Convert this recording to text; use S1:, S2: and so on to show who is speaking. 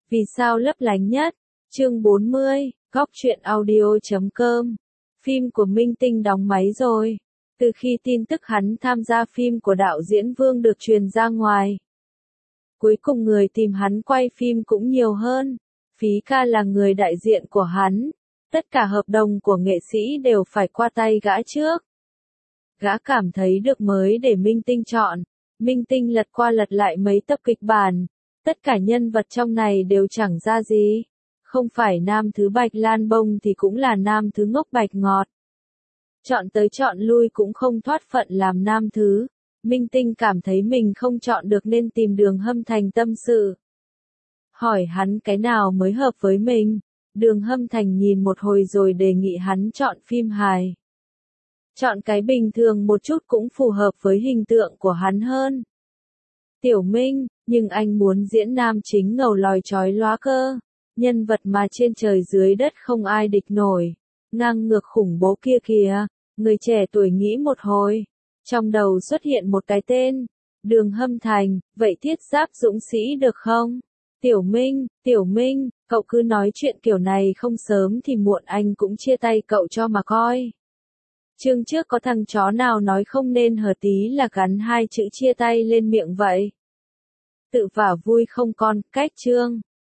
S1: Vì sao lấp lánh nhất? Chương 40, Góc truyện audio.com. Phim của Minh Tinh đóng máy rồi. Từ khi tin tức hắn tham gia phim của đạo diễn Vương được truyền ra ngoài, cuối cùng người tìm hắn quay phim cũng nhiều hơn. Phí Ca là người đại diện của hắn. Tất cả hợp đồng của nghệ sĩ đều phải qua tay gã trước. Gã cảm thấy được mới để Minh Tinh chọn. Minh Tinh lật qua lật lại mấy tập kịch bản. Tất cả nhân vật trong này đều chẳng ra gì. Không phải nam thứ Bạch Lan Bông thì cũng là nam thứ ngốc Bạch Ngọt. Chọn tới chọn lui cũng không thoát phận làm nam thứ. Minh Tinh cảm thấy mình không chọn được nên tìm Đường Hâm Thành tâm sự. Hỏi hắn cái nào mới hợp với mình. Đường Hâm Thành nhìn một hồi rồi đề nghị hắn chọn phim hài. Chọn cái bình thường một chút cũng phù hợp với hình tượng của hắn hơn. Tiểu Minh, nhưng anh muốn diễn nam chính ngầu lòi chói lóa cơ. Nhân vật mà trên trời dưới đất không ai địch nổi. Ngang ngược khủng bố kia kìa. Người trẻ tuổi nghĩ một hồi. Trong đầu xuất hiện một cái tên. Đường Hâm Thành, vậy Thiết Giáp Dũng Sĩ được không? Tiểu Minh, cậu cứ nói chuyện kiểu này không sớm thì muộn anh cũng chia tay cậu cho mà coi. Chương trước có thằng chó nào nói không nên hở tí là gắn hai chữ chia tay lên miệng vậy? Tự vả vui không con, cách chương.